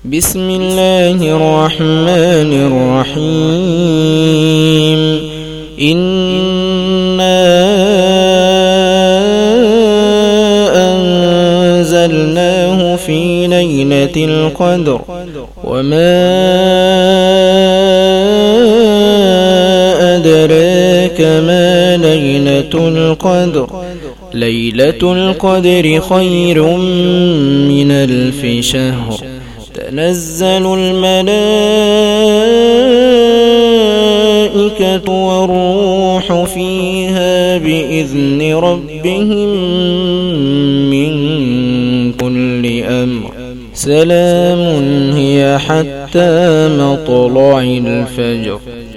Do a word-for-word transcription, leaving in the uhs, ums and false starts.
بسم الله الرحمن الرحيم إنا أنزلناه في ليلة القدر وما أدراك ما ليلة القدر ليلة القدر خير من ألف شهر تنزل الملائكة والروح فيها بإذن ربهم من كل أمر سلام هي حتى مطلع الفجر.